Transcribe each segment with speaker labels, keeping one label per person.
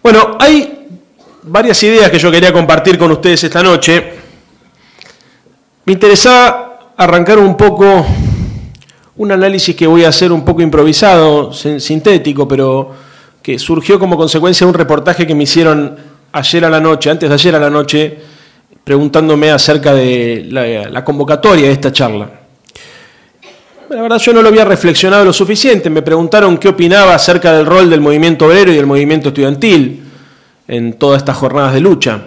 Speaker 1: Bueno, hay varias ideas que yo quería compartir con ustedes esta noche. Me interesaba arrancar un poco un análisis que voy a hacer un poco improvisado, sintético, pero que surgió como consecuencia de un reportaje que me hicieron ayer a la noche, antes de ayer a la noche, preguntándome acerca de la convocatoria de esta charla. La verdad yo no lo había reflexionado lo suficiente. Me preguntaron qué opinaba acerca del rol del movimiento obrero y del movimiento estudiantil en todas estas jornadas de lucha.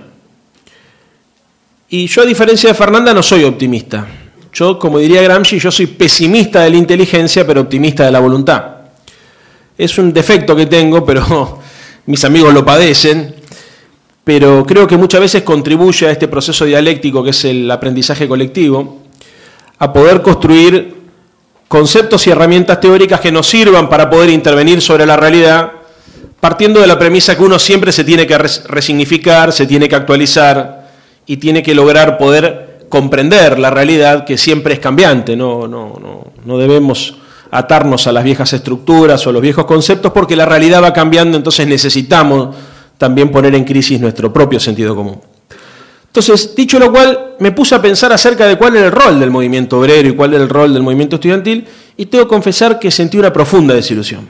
Speaker 1: Y yo, a diferencia de Fernanda, no soy optimista. Yo, como diría Gramsci, yo soy pesimista de la inteligencia, pero optimista de la voluntad. Es un defecto que tengo, pero mis amigos lo padecen, pero creo que muchas veces contribuye a este proceso dialéctico que es el aprendizaje colectivo, a poder construir conceptos y herramientas teóricas que nos sirvan para poder intervenir sobre la realidad, partiendo de la premisa que uno siempre se tiene que resignificar, se tiene que actualizar y tiene que lograr poder comprender la realidad que siempre es cambiante. No debemos atarnos a las viejas estructuras o a los viejos conceptos porque la realidad va cambiando, entonces necesitamos también poner en crisis nuestro propio sentido común. Entonces, dicho lo cual, me puse a pensar acerca de cuál era el rol del movimiento obrero y cuál era el rol del movimiento estudiantil, y tengo que confesar que sentí una profunda desilusión.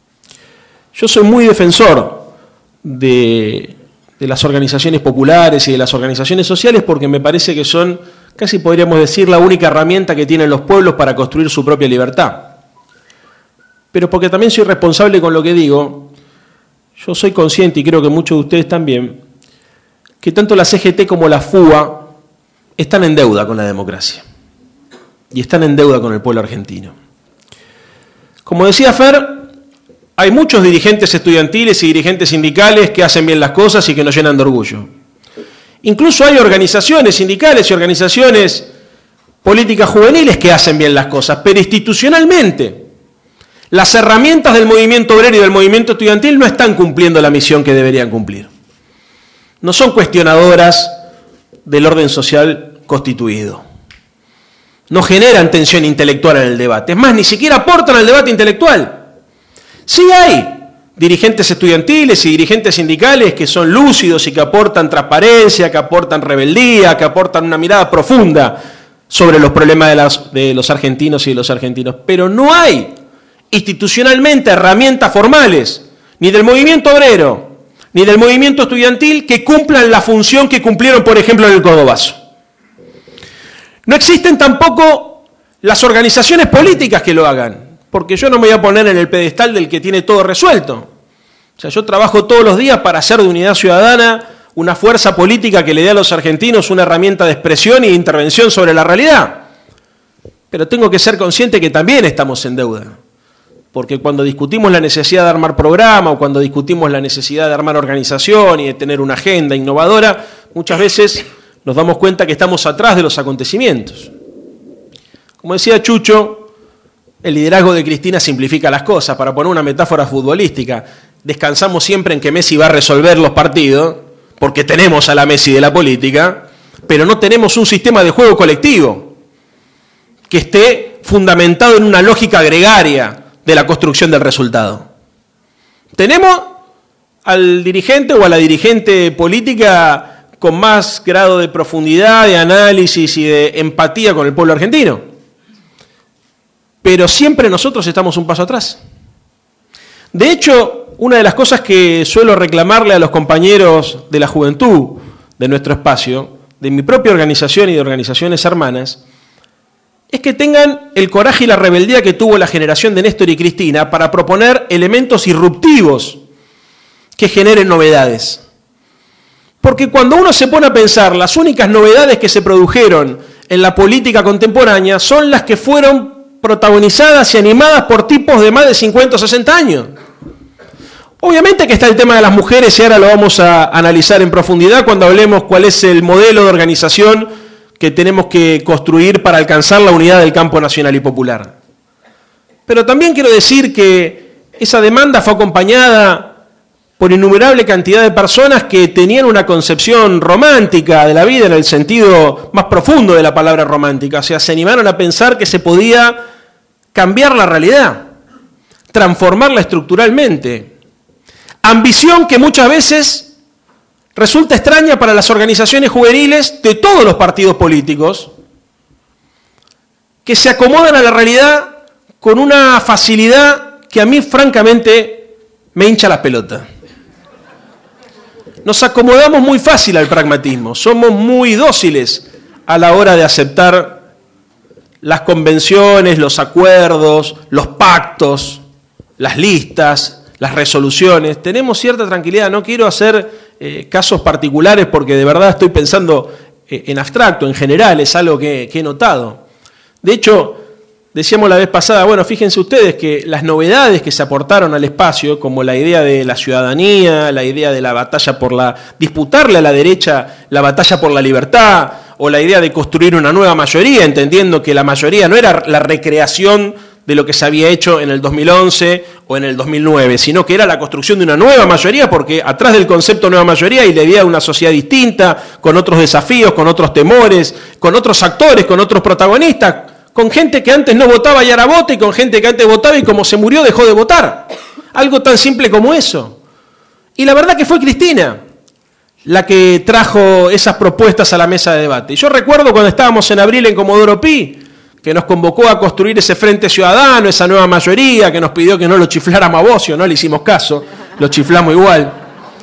Speaker 1: Yo soy muy defensor de las organizaciones populares y de las organizaciones sociales porque me parece que son, casi podríamos decir, la única herramienta que tienen los pueblos para construir su propia libertad. Pero porque también soy responsable con lo que digo, yo soy consciente, y creo que muchos de ustedes también, que tanto la CGT como la FUA están en deuda con la democracia y están en deuda con el pueblo argentino. Como decía Fer, hay muchos dirigentes estudiantiles y dirigentes sindicales que hacen bien las cosas y que nos llenan de orgullo. Incluso hay organizaciones sindicales y organizaciones políticas juveniles que hacen bien las cosas, pero institucionalmente las herramientas del movimiento obrero y del movimiento estudiantil no están cumpliendo la misión que deberían cumplir. No son cuestionadoras del orden social constituido. No generan tensión intelectual en el debate. Es más, ni siquiera aportan al debate intelectual. Sí hay dirigentes estudiantiles y dirigentes sindicales que son lúcidos y que aportan transparencia, que aportan rebeldía, que aportan una mirada profunda sobre los problemas de los argentinos y de los argentinos. Pero no hay institucionalmente herramientas formales, ni del movimiento obrero, ni del movimiento estudiantil que cumplan la función que cumplieron, por ejemplo, en el Cordobazo. No existen tampoco las organizaciones políticas que lo hagan, porque yo no me voy a poner en el pedestal del que tiene todo resuelto. O sea, yo trabajo todos los días para hacer de Unidad Ciudadana una fuerza política que le dé a los argentinos una herramienta de expresión y de intervención sobre la realidad. Pero tengo que ser consciente que también estamos en deuda. Porque cuando discutimos la necesidad de armar programa o cuando discutimos la necesidad de armar organización y de tener una agenda innovadora, muchas veces nos damos cuenta que estamos atrás de los acontecimientos. Como decía Chucho, el liderazgo de Cristina simplifica las cosas. Para poner una metáfora futbolística, descansamos siempre en que Messi va a resolver los partidos, porque tenemos a la Messi de la política, pero no tenemos un sistema de juego colectivo que esté fundamentado en una lógica gregaria de la construcción del resultado. Tenemos al dirigente o a la dirigente política con más grado de profundidad, de análisis y de empatía con el pueblo argentino. Pero siempre nosotros estamos un paso atrás. De hecho, una de las cosas que suelo reclamarle a los compañeros de la juventud de nuestro espacio, de mi propia organización y de organizaciones hermanas, es que tengan el coraje y la rebeldía que tuvo la generación de Néstor y Cristina para proponer elementos irruptivos que generen novedades. Porque cuando uno se pone a pensar, las únicas novedades que se produjeron en la política contemporánea son las que fueron protagonizadas y animadas por tipos de más de 50 o 60 años. Obviamente que está el tema de las mujeres y ahora lo vamos a analizar en profundidad cuando hablemos cuál es el modelo de organización que tenemos que construir para alcanzar la unidad del campo nacional y popular. Pero también quiero decir que esa demanda fue acompañada por innumerable cantidad de personas que tenían una concepción romántica de la vida en el sentido más profundo de la palabra romántica. O sea, se animaron a pensar que se podía cambiar la realidad, transformarla estructuralmente, Ambición que muchas veces resulta extraña para las organizaciones juveniles de todos los partidos políticos, que se acomodan a la realidad con una facilidad que a mí francamente me hincha las pelotas. Nos acomodamos muy fácil al pragmatismo, somos muy dóciles a la hora de aceptar las convenciones, los acuerdos, los pactos, las listas, las resoluciones. Tenemos cierta tranquilidad, no quiero hacer casos particulares porque de verdad estoy pensando en abstracto, en general, es algo que he notado. De hecho, decíamos la vez pasada, bueno, fíjense ustedes que las novedades que se aportaron al espacio, como la idea de la ciudadanía, la idea de la batalla disputarle a la derecha la batalla por la libertad, o la idea de construir una nueva mayoría, entendiendo que la mayoría no era la recreación de lo que se había hecho en el 2011 o en el 2009, sino que era la construcción de una nueva mayoría, porque atrás del concepto nueva mayoría hay la idea de una sociedad distinta, con otros desafíos, con otros temores, con otros actores, con otros protagonistas, con gente que antes no votaba y ahora vota, y con gente que antes votaba y como se murió dejó de votar. Algo tan simple como eso. Y la verdad que fue Cristina la que trajo esas propuestas a la mesa de debate. Yo recuerdo cuando estábamos en abril en Comodoro Pi, que nos convocó a construir ese frente ciudadano, esa nueva mayoría, que nos pidió que no lo chifláramos a Bocio, no le hicimos caso, lo chiflamos igual.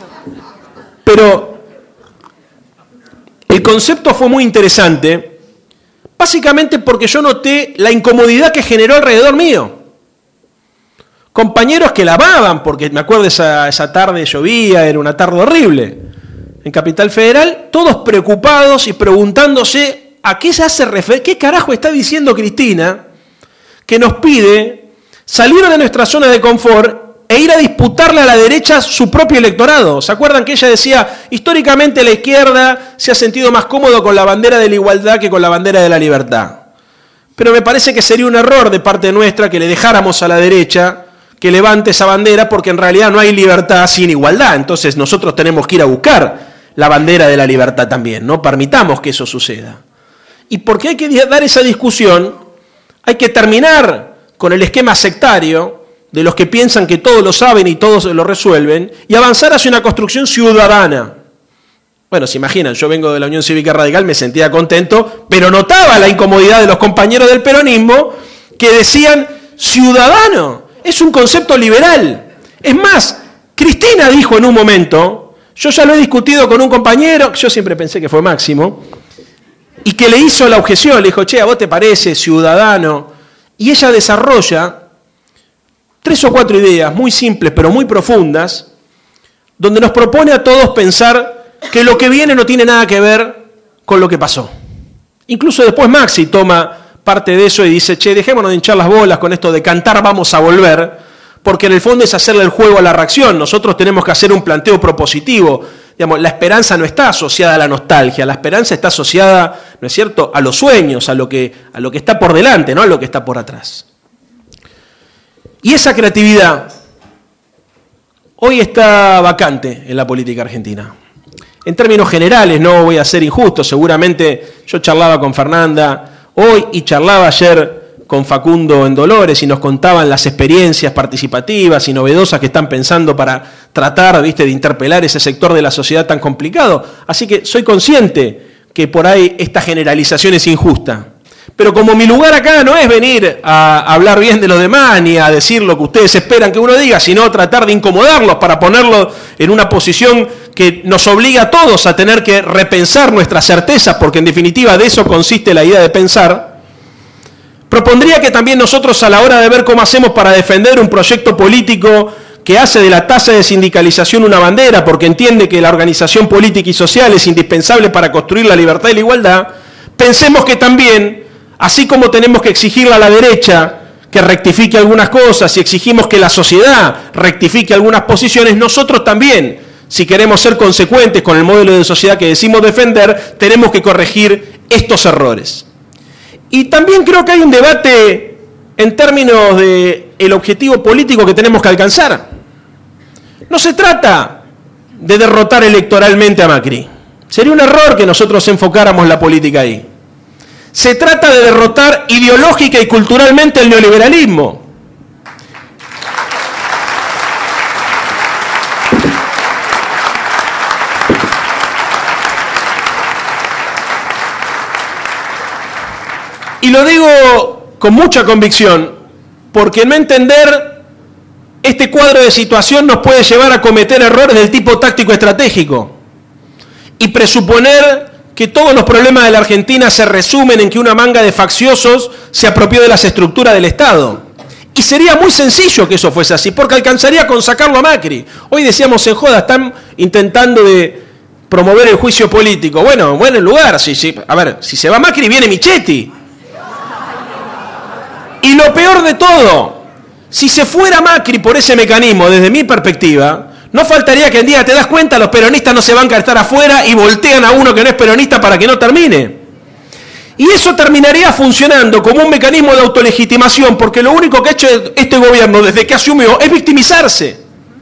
Speaker 1: Pero el concepto fue muy interesante, básicamente porque yo noté la incomodidad que generó alrededor mío. Compañeros que lavaban, porque me acuerdo esa tarde llovía, era una tarde horrible, en Capital Federal, todos preocupados y preguntándose a qué se hace referencia, qué carajo está diciendo Cristina, que nos pide salir de nuestra zona de confort e ir a disputarle a la derecha su propio electorado. ¿Se acuerdan que ella decía, históricamente la izquierda se ha sentido más cómodo con la bandera de la igualdad que con la bandera de la libertad? Pero me parece que sería un error de parte nuestra que le dejáramos a la derecha que levante esa bandera, porque en realidad no hay libertad sin igualdad. Entonces nosotros tenemos que ir a buscar la bandera de la libertad también, no permitamos que eso suceda. Y porque hay que dar esa discusión, hay que terminar con el esquema sectario de los que piensan que todos lo saben y todos lo resuelven, y avanzar hacia una construcción ciudadana. Bueno, se imaginan, yo vengo de la Unión Cívica Radical, me sentía contento, pero notaba la incomodidad de los compañeros del peronismo que decían, ciudadano, es un concepto liberal. Es más, Cristina dijo en un momento, yo ya lo he discutido con un compañero, yo siempre pensé que fue Máximo, y que le hizo la objeción, le dijo, che, ¿a vos te parece ciudadano? Y ella desarrolla 3 o 4 ideas muy simples pero muy profundas, donde nos propone a todos pensar que lo que viene no tiene nada que ver con lo que pasó. Incluso después Maxi toma parte de eso y dice, che, dejémonos de hinchar las bolas con esto de cantar vamos a volver, porque en el fondo es hacerle el juego a la reacción. Nosotros tenemos que hacer un planteo propositivo. Digamos, la esperanza no está asociada a la nostalgia, la esperanza está asociada, ¿no es cierto?, a los sueños, a lo que está por delante, no a lo que está por atrás. Y esa creatividad hoy está vacante en la política argentina. En términos generales, no voy a ser injusto, seguramente yo charlaba con Fernanda hoy y charlaba ayer con Facundo en Dolores y nos contaban las experiencias participativas y novedosas que están pensando para tratar, ¿viste?, de interpelar ese sector de la sociedad tan complicado. Así que soy consciente que por ahí esta generalización es injusta. Pero como mi lugar acá no es venir a hablar bien de los demás ni a decir lo que ustedes esperan que uno diga, sino tratar de incomodarlos para ponerlos en una posición que nos obliga a todos a tener que repensar nuestras certezas, porque en definitiva de eso consiste la idea de pensar. Propondría que también nosotros, a la hora de ver cómo hacemos para defender un proyecto político que hace de la tasa de sindicalización una bandera, porque entiende que la organización política y social es indispensable para construir la libertad y la igualdad, pensemos que también, así como tenemos que exigirle a la derecha que rectifique algunas cosas y exigimos que la sociedad rectifique algunas posiciones, nosotros también, si queremos ser consecuentes con el modelo de sociedad que decimos defender, tenemos que corregir estos errores. Y también creo que hay un debate en términos del objetivo político que tenemos que alcanzar. No se trata de derrotar electoralmente a Macri. Sería un error que nosotros enfocáramos la política ahí. Se trata de derrotar ideológica y culturalmente el neoliberalismo. lo digo con mucha convicción, porque no entender este cuadro de situación nos puede llevar a cometer errores del tipo táctico estratégico y presuponer que todos los problemas de la Argentina se resumen en que una manga de facciosos se apropió de las estructuras del Estado. Y sería muy sencillo que eso fuese así, porque alcanzaría con sacarlo a Macri. Hoy decíamos en joda, están intentando de promover el juicio político. Bueno, buen lugar. A ver, si se va Macri, viene Michetti. Y lo peor de todo, si se fuera Macri por ese mecanismo, desde mi perspectiva, no faltaría que el día te das cuenta, los peronistas no se van a estar afuera y voltean a uno que no es peronista para que no termine. Y eso terminaría funcionando como un mecanismo de autolegitimación, porque lo único que ha hecho este gobierno desde que asumió es victimizarse.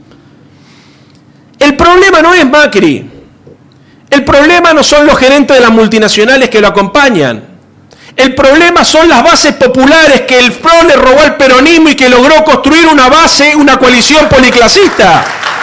Speaker 1: El problema no es Macri. El problema no son los gerentes de las multinacionales que lo acompañan. El problema son las bases populares que el PRO le robó al peronismo y que logró construir una base, una coalición policlasista.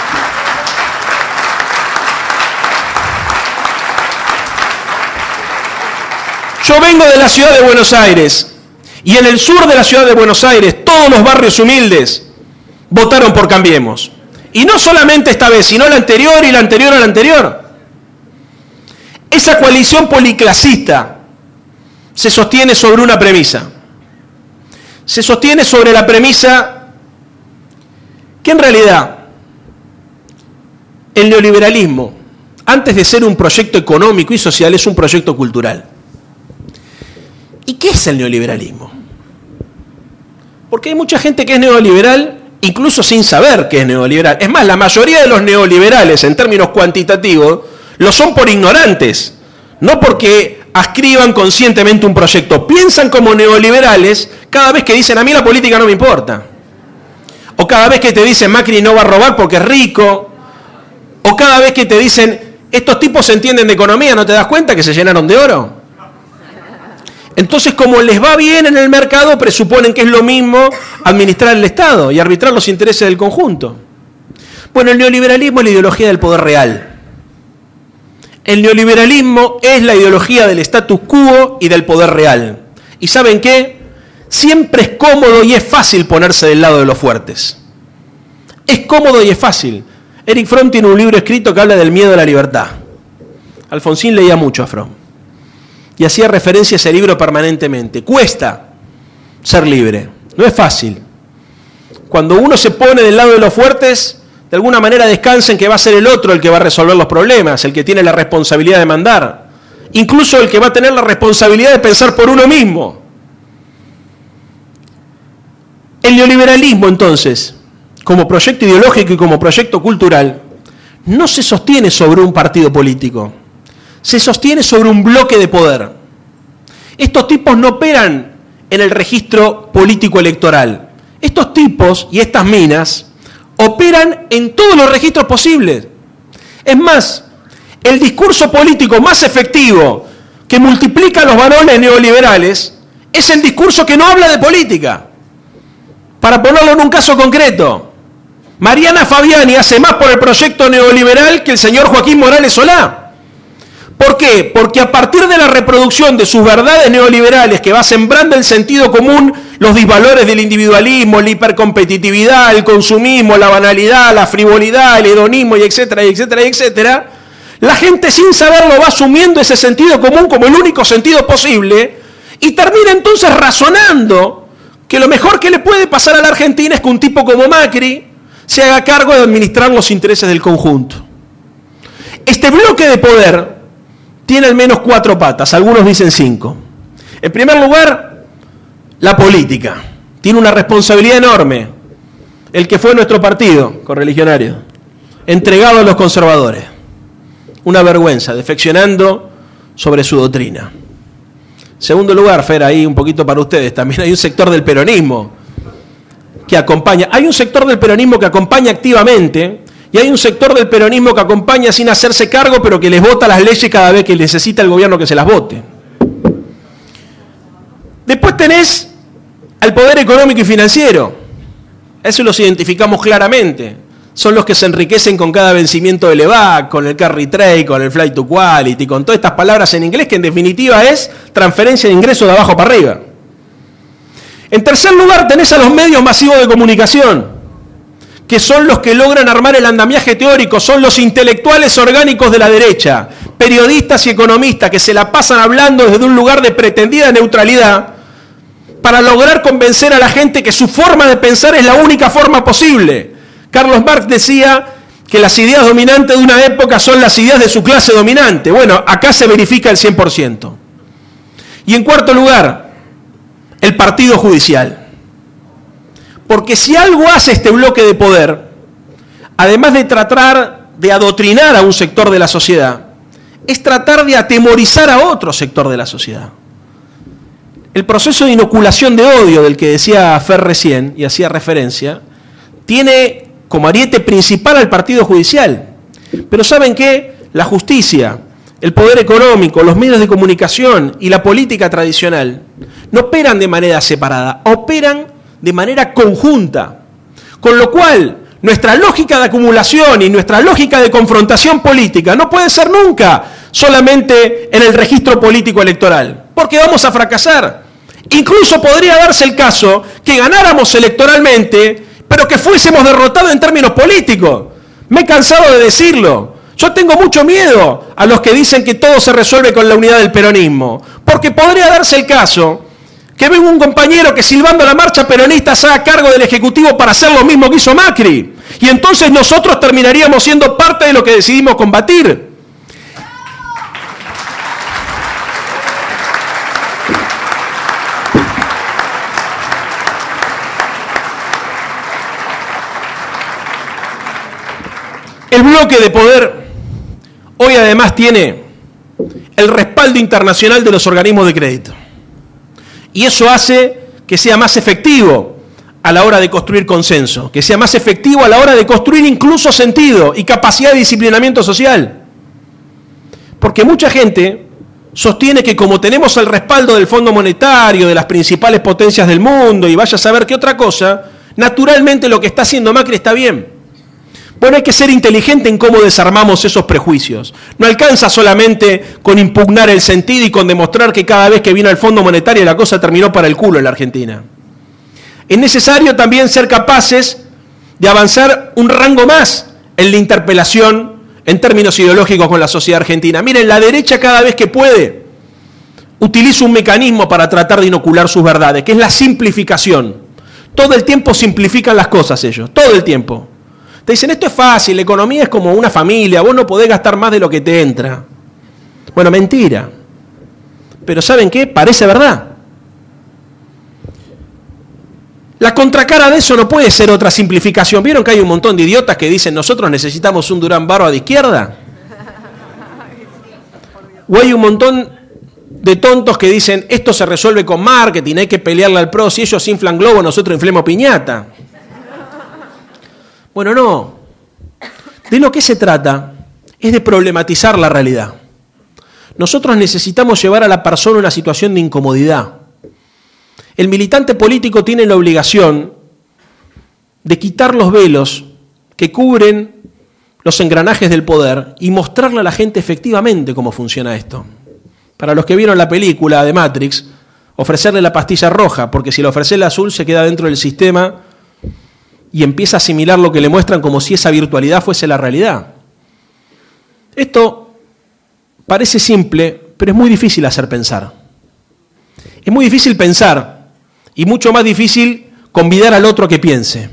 Speaker 1: Yo vengo de la ciudad de Buenos Aires y en el sur de la ciudad de Buenos Aires todos los barrios humildes votaron por Cambiemos. Y no solamente esta vez, sino la anterior y la anterior a la anterior. Esa coalición policlasista se sostiene sobre una premisa. Se sostiene sobre la premisa que en realidad el neoliberalismo, antes de ser un proyecto económico y social, es un proyecto cultural. ¿Y qué es el neoliberalismo? Porque hay mucha gente que es neoliberal incluso sin saber que es neoliberal. Es más, la mayoría de los neoliberales, en términos cuantitativos, lo son por ignorantes, no porque adscriban conscientemente un proyecto. Piensan como neoliberales cada vez que dicen, a mí la política no me importa. O cada vez que te dicen, Macri no va a robar porque es rico. O cada vez que te dicen, estos tipos se entienden de economía, ¿no te das cuenta que se llenaron de oro? Entonces, como les va bien en el mercado, presuponen que es lo mismo administrar el Estado y arbitrar los intereses del conjunto. Bueno, el neoliberalismo es la ideología del poder real. El neoliberalismo es la ideología del status quo y del poder real. ¿Y saben qué? Siempre es cómodo y es fácil ponerse del lado de los fuertes. Es cómodo y es fácil. Eric Fromm tiene un libro escrito que habla del miedo a la libertad. Alfonsín leía mucho a Fromm y hacía referencia a ese libro permanentemente. Cuesta ser libre, no es fácil. Cuando uno se pone del lado de los fuertes, de alguna manera descansa en que va a ser el otro el que va a resolver los problemas, el que tiene la responsabilidad de mandar, incluso el que va a tener la responsabilidad de pensar por uno mismo. El neoliberalismo, entonces, como proyecto ideológico y como proyecto cultural, no se sostiene sobre un partido político, se sostiene sobre un bloque de poder. Estos tipos no operan en el registro político electoral. Estos tipos y estas minas operan en todos los registros posibles. Es más, el discurso político más efectivo que multiplica los varones neoliberales es el discurso que no habla de política. Para ponerlo en un caso concreto, Mariana Fabiani hace más por el proyecto neoliberal que el señor Joaquín Morales Solá. ¿Por qué? Porque a partir de la reproducción de sus verdades neoliberales que va sembrando el sentido común, los disvalores del individualismo, la hipercompetitividad, el consumismo, la banalidad, la frivolidad, el hedonismo, y etcétera, y etcétera, y etcétera, la gente sin saberlo va asumiendo ese sentido común como el único sentido posible y termina entonces razonando que lo mejor que le puede pasar a la Argentina es que un tipo como Macri se haga cargo de administrar los intereses del conjunto. Este bloque de poder tiene al menos 4 patas, algunos dicen 5. En primer lugar, la política. Tiene una responsabilidad enorme. El que fue nuestro partido, correligionario, entregado a los conservadores. Una vergüenza, defeccionando sobre su doctrina. Segundo lugar, Fer, ahí un poquito para ustedes, también hay un sector del peronismo que acompaña. Hay un sector del peronismo que acompaña activamente y hay un sector del peronismo que acompaña sin hacerse cargo, pero que les vota las leyes cada vez que necesita el gobierno que se las vote. Después tenés al poder económico y financiero. Eso los identificamos claramente. Son los que se enriquecen con cada vencimiento del EVAC, con el carry trade, con el flight to quality, con todas estas palabras en inglés que en definitiva es transferencia de ingresos de abajo para arriba. En tercer lugar, tenés a los medios masivos de comunicación, que son los que logran armar el andamiaje teórico, son los intelectuales orgánicos de la derecha, periodistas y economistas que se la pasan hablando desde un lugar de pretendida neutralidad para lograr convencer a la gente que su forma de pensar es la única forma posible. Carlos Marx decía que las ideas dominantes de una época son las ideas de su clase dominante. Bueno, acá se verifica el 100%. Y en cuarto lugar, el partido judicial. Porque si algo hace este bloque de poder, además de tratar de adoctrinar a un sector de la sociedad, es tratar de atemorizar a otro sector de la sociedad. El proceso de inoculación de odio del que decía Fer recién y hacía referencia, tiene como ariete principal al partido judicial. Pero ¿saben qué? La justicia, el poder económico, los medios de comunicación y la política tradicional no operan de manera separada, operan de manera conjunta. Con lo cual, nuestra lógica de acumulación y nuestra lógica de confrontación política no puede ser nunca solamente en el registro político electoral, porque vamos a fracasar. Incluso podría darse el caso que ganáramos electoralmente, pero que fuésemos derrotados en términos políticos. Me he cansado de decirlo. Yo tengo mucho miedo a los que dicen que todo se resuelve con la unidad del peronismo, porque podría darse el caso que venga un compañero que silbando la marcha peronista se haga cargo del Ejecutivo para hacer lo mismo que hizo Macri, y entonces nosotros terminaríamos siendo parte de lo que decidimos combatir. El bloque de poder hoy además tiene el respaldo internacional de los organismos de crédito. Y eso hace que sea más efectivo a la hora de construir consenso, que sea más efectivo a la hora de construir incluso sentido y capacidad de disciplinamiento social. Porque mucha gente sostiene que como tenemos el respaldo del Fondo Monetario, de las principales potencias del mundo y vaya a saber qué otra cosa, naturalmente lo que está haciendo Macri está bien. Bueno, hay que ser inteligente en cómo desarmamos esos prejuicios. No alcanza solamente con impugnar el sentido y con demostrar que cada vez que vino el Fondo Monetario la cosa terminó para el culo en la Argentina. Es necesario también ser capaces de avanzar un rango más en la interpelación en términos ideológicos con la sociedad argentina. Miren, la derecha cada vez que puede utiliza un mecanismo para tratar de inocular sus verdades, que es la simplificación. Todo el tiempo simplifican las cosas ellos, todo el tiempo. Te dicen, esto es fácil, la economía es como una familia, vos no podés gastar más de lo que te entra. Bueno, mentira. Pero ¿saben qué? Parece verdad. La contracara de eso no puede ser otra simplificación. ¿Vieron que hay un montón de idiotas que dicen, nosotros necesitamos un Durán Barba de izquierda? O hay un montón de tontos que dicen, esto se resuelve con marketing, hay que pelearle al PRO, si ellos inflan globo, nosotros inflemos piñata. Bueno, no. De lo que se trata es de problematizar la realidad. Nosotros necesitamos llevar a la persona a una situación de incomodidad. El militante político tiene la obligación de quitar los velos que cubren los engranajes del poder y mostrarle a la gente efectivamente cómo funciona esto. Para los que vieron la película de Matrix, ofrecerle la pastilla roja, porque si le ofrece la azul se queda dentro del sistema y empieza a asimilar lo que le muestran como si esa virtualidad fuese la realidad. Esto parece simple, pero es muy difícil hacer pensar. Es muy difícil pensar y mucho más difícil convidar al otro a que piense.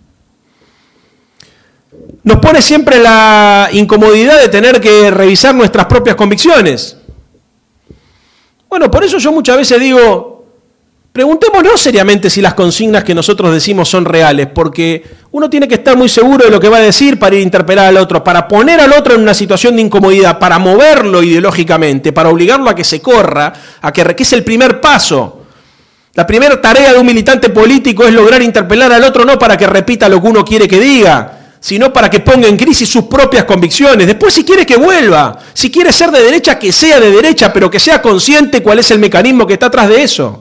Speaker 1: Nos pone siempre la incomodidad de tener que revisar nuestras propias convicciones. Bueno, por eso yo muchas veces digo, preguntémonos seriamente si las consignas que nosotros decimos son reales, porque uno tiene que estar muy seguro de lo que va a decir para ir a interpelar al otro, para poner al otro en una situación de incomodidad, para moverlo ideológicamente, para obligarlo a que se corra, que es el primer paso. La primera tarea de un militante político es lograr interpelar al otro no para que repita lo que uno quiere que diga, sino para que ponga en crisis sus propias convicciones. Después, si quiere que vuelva, si quiere ser de derecha, que sea de derecha, pero que sea consciente cuál es el mecanismo que está atrás de eso.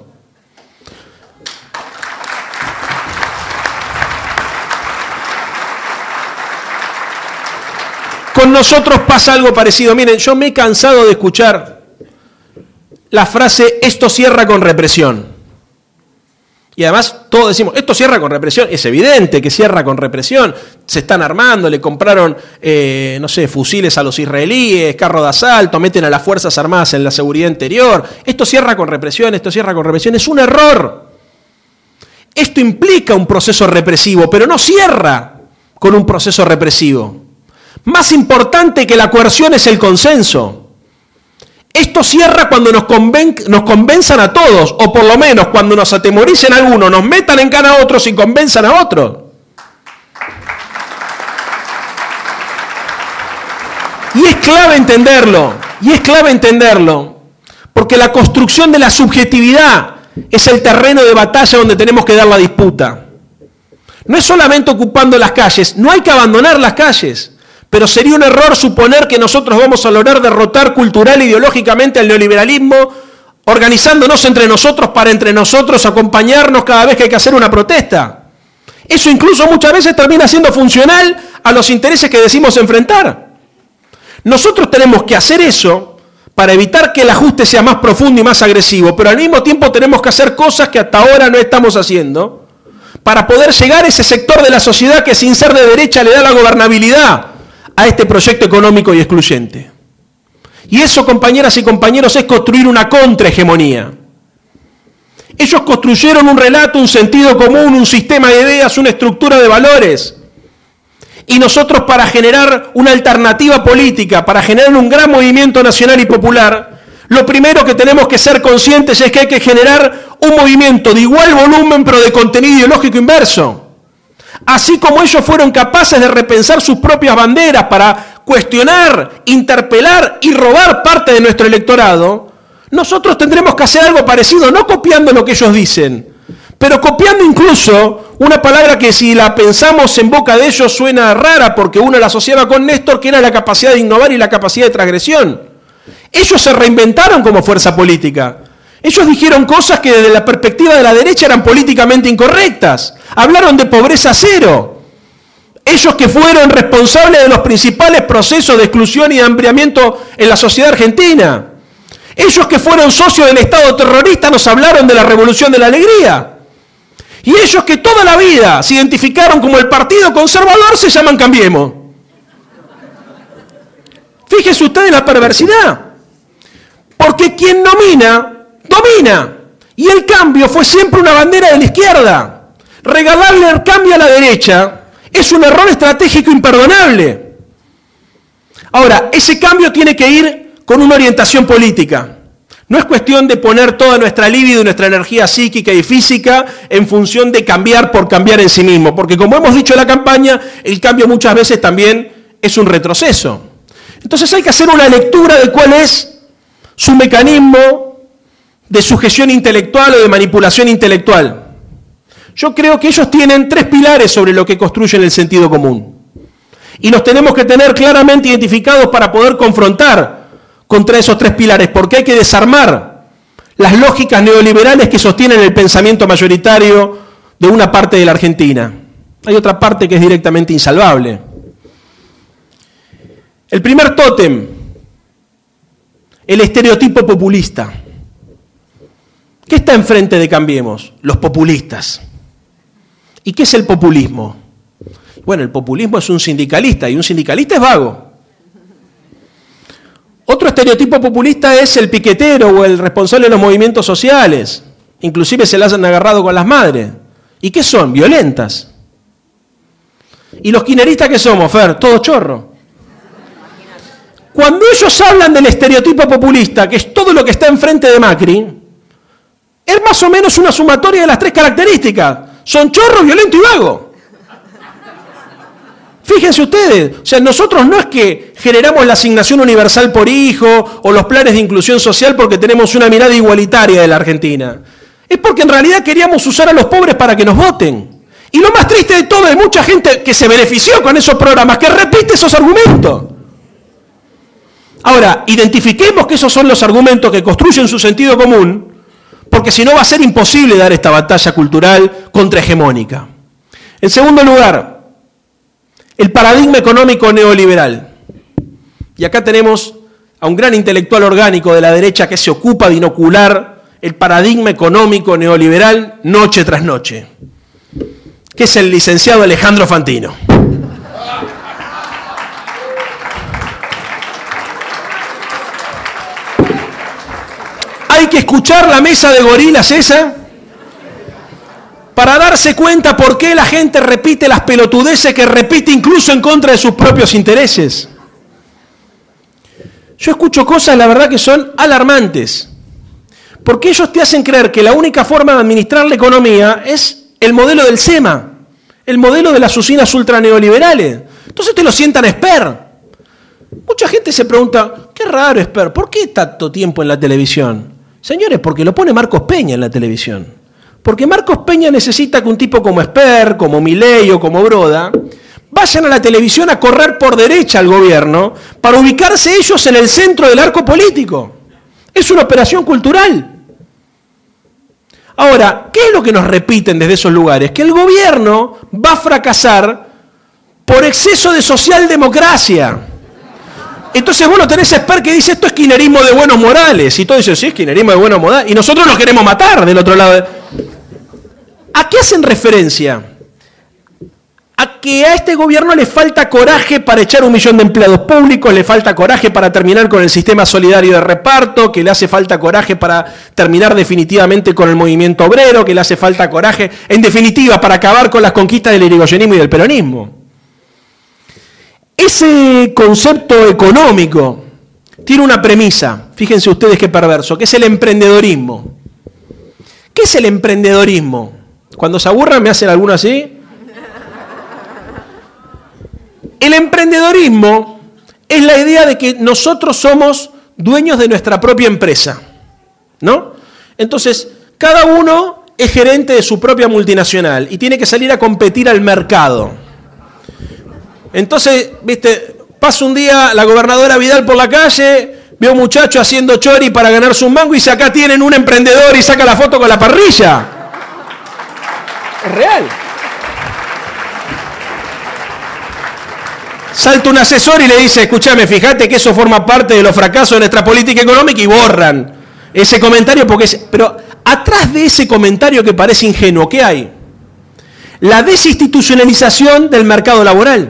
Speaker 1: Con nosotros pasa algo parecido. Miren, yo me he cansado de escuchar la frase, esto cierra con represión. Y además todos decimos, esto cierra con represión. Es evidente que cierra con represión. Se están armando, le compraron, fusiles a los israelíes, carros de asalto, meten a las Fuerzas Armadas en la seguridad interior. Esto cierra con represión, esto cierra con represión. Es un error. Esto implica un proceso represivo, pero no cierra con un proceso represivo. Más importante que la coerción es el consenso. Esto cierra cuando nos convenzan a todos, o por lo menos cuando nos atemoricen a algunos, nos metan en cara a otros y convenzan a otros. Y es clave entenderlo, porque la construcción de la subjetividad es el terreno de batalla donde tenemos que dar la disputa. No es solamente ocupando las calles, no hay que abandonar las calles. Pero sería un error suponer que nosotros vamos a lograr derrotar cultural e ideológicamente al neoliberalismo organizándonos entre nosotros para entre nosotros acompañarnos cada vez que hay que hacer una protesta. Eso incluso muchas veces termina siendo funcional a los intereses que decimos enfrentar. Nosotros tenemos que hacer eso para evitar que el ajuste sea más profundo y más agresivo, pero al mismo tiempo tenemos que hacer cosas que hasta ahora no estamos haciendo para poder llegar a ese sector de la sociedad que sin ser de derecha le da la gobernabilidad a este proyecto económico y excluyente. Y eso, compañeras y compañeros, es construir una contrahegemonía. Ellos construyeron un relato, un sentido común, un sistema de ideas, una estructura de valores. Y nosotros, para generar una alternativa política, para generar un gran movimiento nacional y popular, lo primero que tenemos que ser conscientes es que hay que generar un movimiento de igual volumen pero de contenido ideológico inverso. Así como ellos fueron capaces de repensar sus propias banderas para cuestionar, interpelar y robar parte de nuestro electorado, nosotros tendremos que hacer algo parecido, no copiando lo que ellos dicen, pero copiando incluso una palabra que si la pensamos en boca de ellos suena rara porque uno la asociaba con Néstor, que era la capacidad de innovar y la capacidad de transgresión. Ellos se reinventaron como fuerza política. Ellos dijeron cosas que desde la perspectiva de la derecha eran políticamente incorrectas. Hablaron de pobreza cero. Ellos que fueron responsables de los principales procesos de exclusión y de hambriamiento en la sociedad argentina. Ellos que fueron socios del Estado terrorista nos hablaron de la Revolución de la Alegría. Y ellos que toda la vida se identificaron como el Partido Conservador se llaman Cambiemos. Fíjese usted en la perversidad. Porque quien domina. Y el cambio fue siempre una bandera de la izquierda. Regalarle el cambio a la derecha es un error estratégico imperdonable. Ahora, ese cambio tiene que ir con una orientación política. No es cuestión de poner toda nuestra libido y nuestra energía psíquica y física en función de cambiar por cambiar en sí mismo. Porque como hemos dicho en la campaña, el cambio muchas veces también es un retroceso. Entonces hay que hacer una lectura de cuál es su mecanismo de sujeción intelectual o de manipulación intelectual. Yo creo que ellos tienen tres pilares sobre lo que construyen el sentido común. Y los tenemos que tener claramente identificados para poder confrontar contra esos tres pilares, porque hay que desarmar las lógicas neoliberales que sostienen el pensamiento mayoritario de una parte de la Argentina. Hay otra parte que es directamente insalvable. El primer tótem, el estereotipo populista. ¿Qué está enfrente de Cambiemos? Los populistas. ¿Y qué es el populismo? Bueno, el populismo es un sindicalista y un sindicalista es vago. Otro estereotipo populista es el piquetero o el responsable de los movimientos sociales. Inclusive se las han agarrado con las madres. ¿Y qué son? Violentas. ¿Y los kirchneristas qué somos, Fer? Todo chorro. Cuando ellos hablan del estereotipo populista, que es todo lo que está enfrente de Macri, es más o menos una sumatoria de las tres características. Son chorro, violento y vago. Fíjense ustedes, o sea, nosotros no es que generamos la asignación universal por hijo o los planes de inclusión social porque tenemos una mirada igualitaria de la Argentina. Es porque en realidad queríamos usar a los pobres para que nos voten. Y lo más triste de todo, hay mucha gente que se benefició con esos programas, que repite esos argumentos. Ahora, identifiquemos que esos son los argumentos que construyen su sentido común, porque si no va a ser imposible dar esta batalla cultural contrahegemónica. En segundo lugar, el paradigma económico neoliberal. Y acá tenemos a un gran intelectual orgánico de la derecha que se ocupa de inocular el paradigma económico neoliberal noche tras noche, que es el licenciado Alejandro Fantino. Hay que escuchar la mesa de gorilas esa para darse cuenta por qué la gente repite las pelotudeces que repite incluso en contra de sus propios intereses. Yo escucho cosas, la verdad, que son alarmantes, porque ellos te hacen creer que la única forma de administrar la economía es el modelo del SEMA, el modelo de las usinas ultraneoliberales. Entonces te lo sientan Esper. Mucha gente se pregunta, qué raro Esper, ¿por qué tanto tiempo en la televisión? Señores, porque lo pone Marcos Peña en la televisión. Porque Marcos Peña necesita que un tipo como Esper, como Milei o como Broda vayan a la televisión a correr por derecha al gobierno para ubicarse ellos en el centro del arco político. Es una operación cultural. Ahora, ¿qué es lo que nos repiten desde esos lugares? Que el gobierno va a fracasar por exceso de socialdemocracia. Entonces vos lo tenés a Esper que dice esto es kirchnerismo de buenos modales. Y todos dicen, sí, es kirchnerismo de buenos modales. Y nosotros los queremos matar del otro lado. ¿A qué hacen referencia? A que a este gobierno le falta coraje para echar 1 millón de empleados públicos, le falta coraje para terminar con el sistema solidario de reparto, que le hace falta coraje para terminar definitivamente con el movimiento obrero, que le hace falta coraje, en definitiva, para acabar con las conquistas del irigoyenismo y del peronismo. Ese concepto económico tiene una premisa, fíjense ustedes qué perverso, que es el emprendedorismo. ¿Qué es el emprendedorismo? Cuando se aburran me hacen alguno así. El emprendedorismo es la idea de que nosotros somos dueños de nuestra propia empresa, ¿no? Entonces, cada uno es gerente de su propia multinacional y tiene que salir a competir al mercado. Entonces, viste, pasa un día la gobernadora Vidal por la calle, ve a un muchacho haciendo chori para ganarse un mango y dice, acá tienen un emprendedor y saca la foto con la parrilla. Es real. Salta un asesor y le dice, escúchame, fíjate que eso forma parte de los fracasos de nuestra política económica y borran ese comentario porque es... Pero atrás de ese comentario que parece ingenuo, ¿qué hay? La desinstitucionalización del mercado laboral.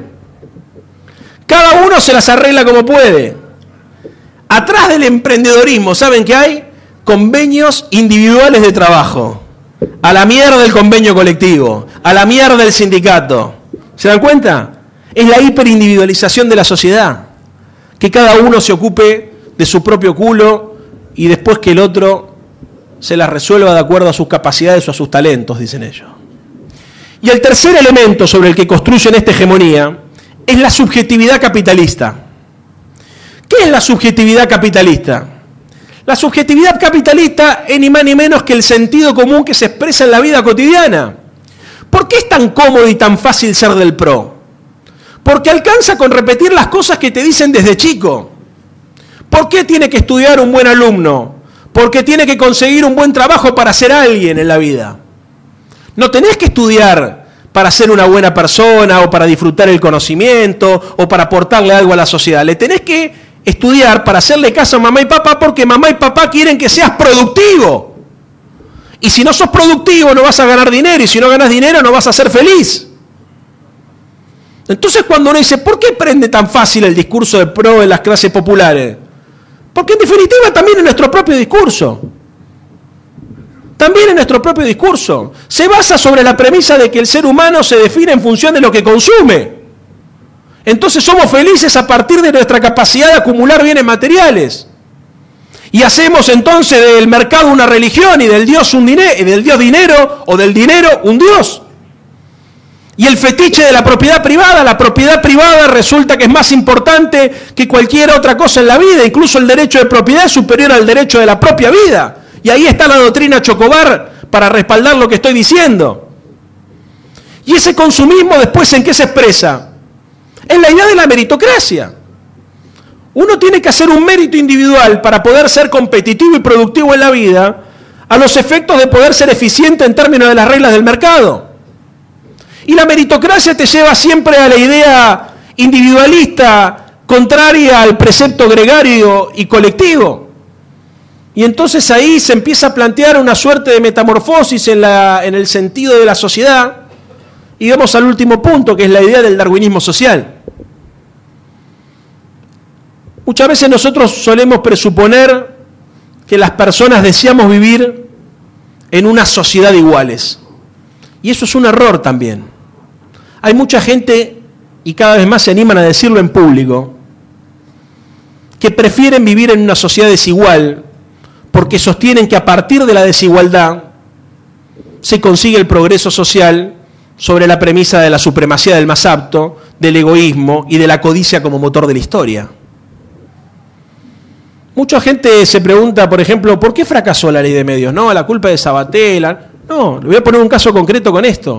Speaker 1: Cada uno se las arregla como puede. Atrás del emprendedorismo, ¿saben qué hay? Convenios individuales de trabajo. A la mierda del convenio colectivo, a la mierda del sindicato. ¿Se dan cuenta? Es la hiperindividualización de la sociedad. Que cada uno se ocupe de su propio culo y después que el otro se las resuelva de acuerdo a sus capacidades o a sus talentos, dicen ellos. Y el tercer elemento sobre el que construyen esta hegemonía es la subjetividad capitalista. ¿Qué es la subjetividad capitalista? La subjetividad capitalista es ni más ni menos que el sentido común que se expresa en la vida cotidiana. ¿Por qué es tan cómodo y tan fácil ser del PRO? Porque alcanza con repetir las cosas que te dicen desde chico. ¿Por qué tiene que estudiar un buen alumno? Porque tiene que conseguir un buen trabajo para ser alguien en la vida. No tenés que estudiar para ser una buena persona o para disfrutar el conocimiento o para aportarle algo a la sociedad. Le tenés que estudiar para hacerle caso a mamá y papá porque mamá y papá quieren que seas productivo. Y si no sos productivo no vas a ganar dinero y si no ganas dinero no vas a ser feliz. Entonces cuando uno dice, ¿por qué prende tan fácil el discurso de PRO en las clases populares? Porque en definitiva también es nuestro propio discurso. También en nuestro propio discurso. Se basa sobre la premisa de que el ser humano se define en función de lo que consume. Entonces somos felices a partir de nuestra capacidad de acumular bienes materiales. Y hacemos entonces del mercado una religión y del Dios dinero o del dinero un Dios. Y el fetiche de la propiedad privada resulta que es más importante que cualquier otra cosa en la vida. Incluso el derecho de propiedad es superior al derecho de la propia vida. Y ahí está la doctrina Chocobar para respaldar lo que estoy diciendo. Y ese consumismo después ¿en qué se expresa? En la idea de la meritocracia. Uno tiene que hacer un mérito individual para poder ser competitivo y productivo en la vida a los efectos de poder ser eficiente en términos de las reglas del mercado. Y la meritocracia te lleva siempre a la idea individualista contraria al precepto gregario y colectivo. Y entonces ahí se empieza a plantear una suerte de metamorfosis en el sentido de la sociedad. Y vamos al último punto, que es la idea del darwinismo social. Muchas veces nosotros solemos presuponer que las personas deseamos vivir en una sociedad de iguales. Y eso es un error también. Hay mucha gente, y cada vez más se animan a decirlo en público, que prefieren vivir en una sociedad desigual porque sostienen que a partir de la desigualdad se consigue el progreso social sobre la premisa de la supremacía del más apto, del egoísmo y de la codicia como motor de la historia. Mucha gente se pregunta, por ejemplo, ¿por qué fracasó la ley de medios? No, la culpa de Sabatel. No, le voy a poner un caso concreto con esto.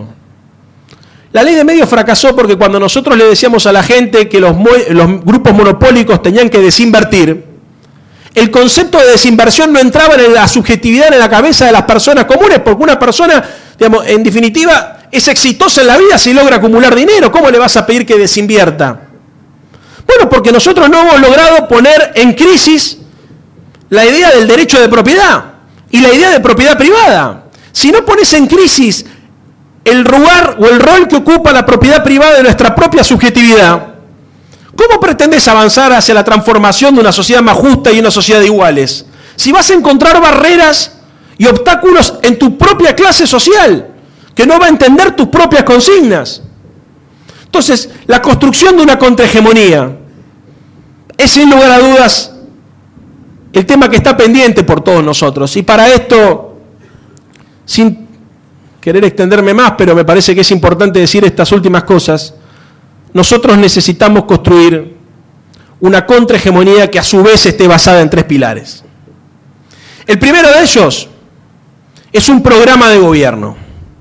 Speaker 1: La ley de medios fracasó porque cuando nosotros le decíamos a la gente que los grupos monopólicos tenían que desinvertir, el concepto de desinversión no entraba en la subjetividad en la cabeza de las personas comunes, porque una persona, digamos, en definitiva, es exitosa en la vida si logra acumular dinero. ¿Cómo le vas a pedir que desinvierta? Bueno, porque nosotros no hemos logrado poner en crisis la idea del derecho de propiedad y la idea de propiedad privada. Si no pones en crisis el lugar o el rol que ocupa la propiedad privada de nuestra propia subjetividad, ¿cómo pretendes avanzar hacia la transformación de una sociedad más justa y una sociedad de iguales? Si vas a encontrar barreras y obstáculos en tu propia clase social, que no va a entender tus propias consignas. Entonces, la construcción de una contrahegemonía es sin lugar a dudas el tema que está pendiente por todos nosotros. Y para esto, sin querer extenderme más, pero me parece que es importante decir estas últimas cosas, nosotros necesitamos construir una contrahegemonía que a su vez esté basada en 3 pilares. El primero de ellos es un programa de gobierno.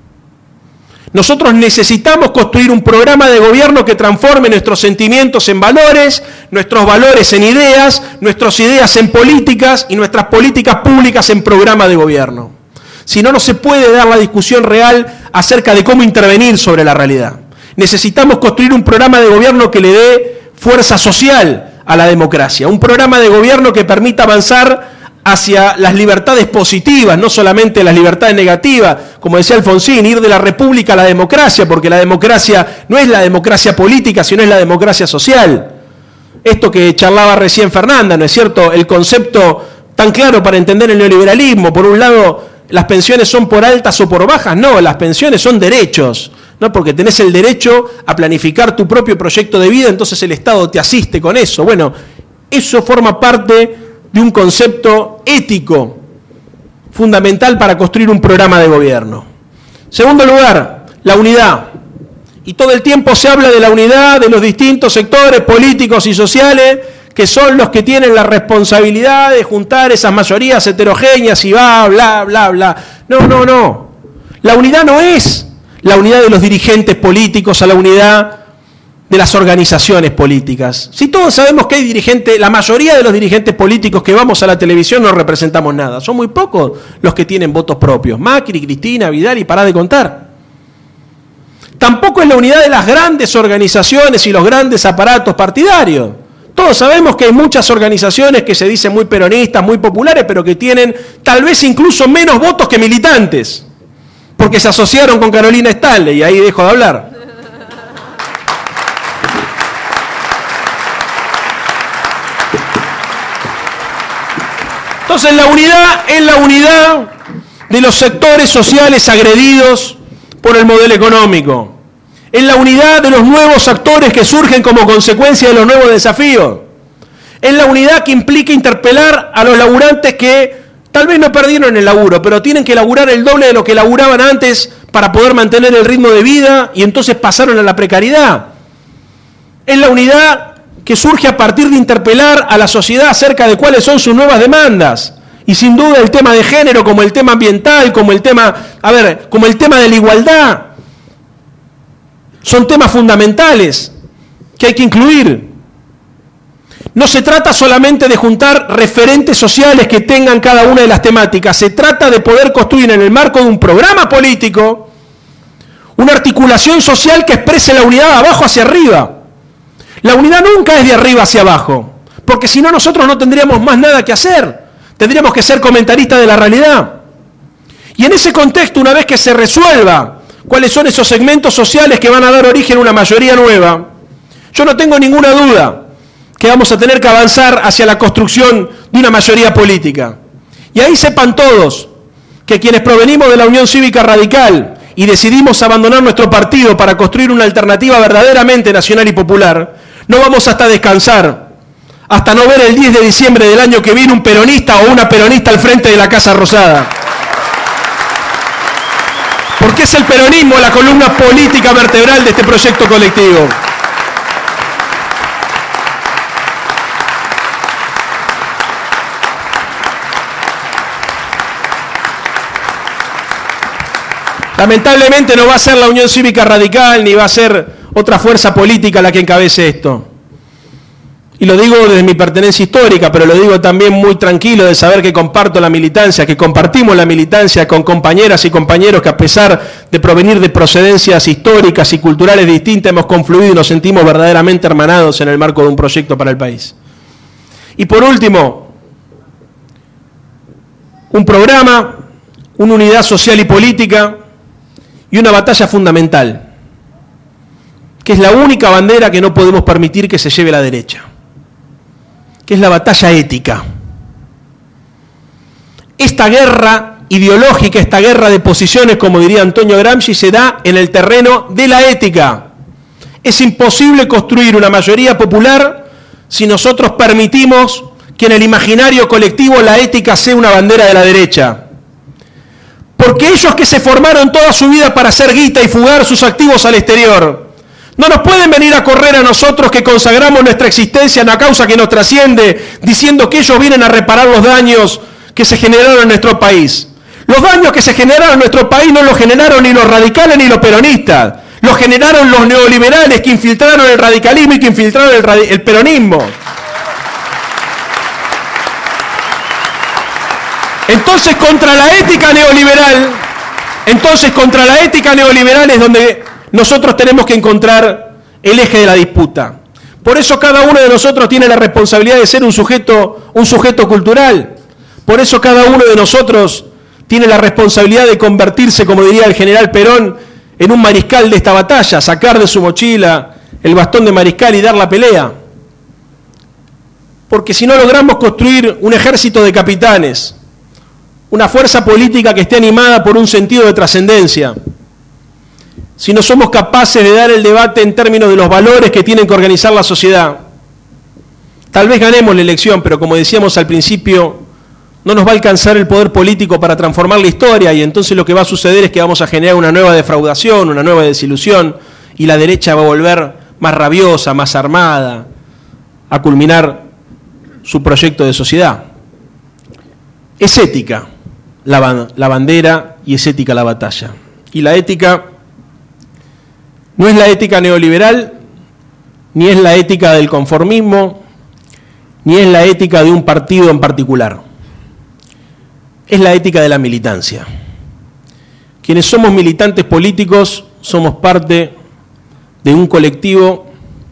Speaker 1: Nosotros necesitamos construir un programa de gobierno que transforme nuestros sentimientos en valores, nuestros valores en ideas, nuestras ideas en políticas y nuestras políticas públicas en programa de gobierno. Si no, no se puede dar la discusión real acerca de cómo intervenir sobre la realidad. Necesitamos construir un programa de gobierno que le dé fuerza social a la democracia, un programa de gobierno que permita avanzar hacia las libertades positivas, no solamente las libertades negativas, como decía Alfonsín, ir de la república a la democracia, porque la democracia no es la democracia política, sino es la democracia social. Esto que charlaba recién Fernanda, ¿no es cierto? El concepto tan claro para entender el neoliberalismo, por un lado, las pensiones son por altas o por bajas, no, las pensiones son derechos, ¿no? Porque tenés el derecho a planificar tu propio proyecto de vida, entonces el Estado te asiste con eso. Bueno, eso forma parte de un concepto ético fundamental para construir un programa de gobierno. Segundo lugar, la unidad. Y todo el tiempo se habla de la unidad de los distintos sectores políticos y sociales, que son los que tienen la responsabilidad de juntar esas mayorías heterogéneas y bla, bla, bla. No. La unidad no es la unidad de los dirigentes políticos a la unidad de las organizaciones políticas. Si todos sabemos que hay dirigentes, la mayoría de los dirigentes políticos que vamos a la televisión no representamos nada. Son muy pocos los que tienen votos propios. Macri, Cristina, Vidal y pará de contar. Tampoco es la unidad de las grandes organizaciones y los grandes aparatos partidarios. Todos sabemos que hay muchas organizaciones que se dicen muy peronistas, muy populares, pero que tienen tal vez incluso menos votos que militantes, porque se asociaron con Carolina Stanley, y ahí dejo de hablar. Entonces la unidad es la unidad de los sectores sociales agredidos por el modelo económico. Es la unidad de los nuevos actores que surgen como consecuencia de los nuevos desafíos. Es la unidad que implica interpelar a los laburantes que tal vez no perdieron el laburo, pero tienen que laburar el doble de lo que laburaban antes para poder mantener el ritmo de vida y entonces pasaron a la precariedad. Es la unidad que surge a partir de interpelar a la sociedad acerca de cuáles son sus nuevas demandas. Y sin duda el tema de género, como el tema ambiental, como el tema de la igualdad, son temas fundamentales que hay que incluir. No se trata solamente de juntar referentes sociales que tengan cada una de las temáticas, se trata de poder construir en el marco de un programa político una articulación social que exprese la unidad de abajo hacia arriba. La unidad nunca es de arriba hacia abajo, porque si no nosotros no tendríamos más nada que hacer. Tendríamos que ser comentaristas de la realidad. Y en ese contexto, una vez que se resuelva cuáles son esos segmentos sociales que van a dar origen a una mayoría nueva, yo no tengo ninguna duda que vamos a tener que avanzar hacia la construcción de una mayoría política. Y ahí sepan todos que quienes provenimos de la Unión Cívica Radical y decidimos abandonar nuestro partido para construir una alternativa verdaderamente nacional y popular, no vamos hasta descansar, hasta no ver el 10 de diciembre del año que viene un peronista o una peronista al frente de la Casa Rosada. Porque es el peronismo la columna política vertebral de este proyecto colectivo. Lamentablemente no va a ser la Unión Cívica Radical ni va a ser otra fuerza política la que encabece esto. Y lo digo desde mi pertenencia histórica, pero lo digo también muy tranquilo de saber que comparto la militancia, que compartimos la militancia con compañeras y compañeros que a pesar de provenir de procedencias históricas y culturales distintas hemos confluido y nos sentimos verdaderamente hermanados en el marco de un proyecto para el país. Y por último, un programa, una unidad social y política y una batalla fundamental, que es la única bandera que no podemos permitir que se lleve la derecha, que es la batalla ética. Esta guerra ideológica, esta guerra de posiciones, como diría Antonio Gramsci, se da en el terreno de la ética. Es imposible construir una mayoría popular si nosotros permitimos que en el imaginario colectivo la ética sea una bandera de la derecha. Porque ellos que se formaron toda su vida para hacer guita y fugar sus activos al exterior, no nos pueden venir a correr a nosotros que consagramos nuestra existencia en una causa que nos trasciende, diciendo que ellos vienen a reparar los daños que se generaron en nuestro país. Los daños que se generaron en nuestro país no los generaron ni los radicales ni los peronistas, los generaron los neoliberales que infiltraron el radicalismo y que infiltraron el peronismo. Entonces contra la ética neoliberal es donde nosotros tenemos que encontrar el eje de la disputa. Por eso cada uno de nosotros tiene la responsabilidad de ser un sujeto cultural. Por eso cada uno de nosotros tiene la responsabilidad de convertirse, como diría el general Perón, en un mariscal de esta batalla, sacar de su mochila el bastón de mariscal y dar la pelea. Porque si no logramos construir un ejército de capitanes, una fuerza política que esté animada por un sentido de trascendencia, si no somos capaces de dar el debate en términos de los valores que tienen que organizar la sociedad, tal vez ganemos la elección, pero como decíamos al principio, no nos va a alcanzar el poder político para transformar la historia y entonces lo que va a suceder es que vamos a generar una nueva defraudación, una nueva desilusión y la derecha va a volver más rabiosa, más armada, a culminar su proyecto de sociedad. Es ética la bandera y es ética la batalla. Y la ética no es la ética neoliberal, ni es la ética del conformismo, ni es la ética de un partido en particular. Es la ética de la militancia. Quienes somos militantes políticos somos parte de un colectivo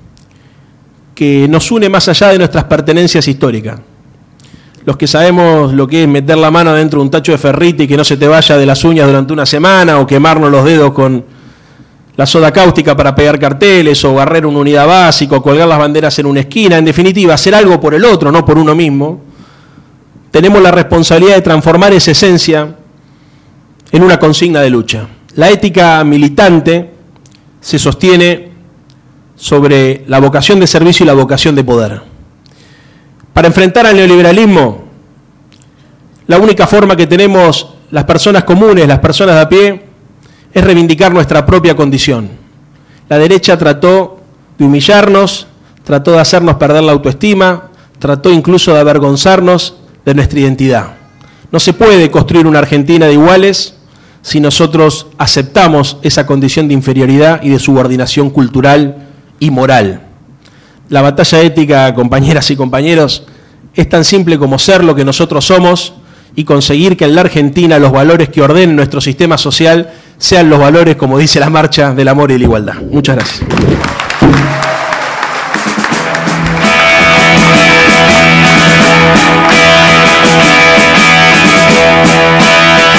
Speaker 1: que nos une más allá de nuestras pertenencias históricas. Los que sabemos lo que es meter la mano dentro de un tacho de ferrite y que no se te vaya de las uñas durante una semana, o quemarnos los dedos con la soda cáustica para pegar carteles, o barrer una unidad básica, o colgar las banderas en una esquina, en definitiva, hacer algo por el otro, no por uno mismo, tenemos la responsabilidad de transformar esa esencia en una consigna de lucha. La ética militante se sostiene sobre la vocación de servicio y la vocación de poder. Para enfrentar al neoliberalismo, la única forma que tenemos las personas comunes, las personas de a pie, es reivindicar nuestra propia condición. La derecha trató de humillarnos, trató de hacernos perder la autoestima, trató incluso de avergonzarnos de nuestra identidad. No se puede construir una Argentina de iguales si nosotros aceptamos esa condición de inferioridad y de subordinación cultural y moral. La batalla ética, compañeras y compañeros, es tan simple como ser lo que nosotros somos y conseguir que en la Argentina los valores que ordenen nuestro sistema social sean los valores, como dice la marcha, del amor y de la igualdad. Muchas gracias.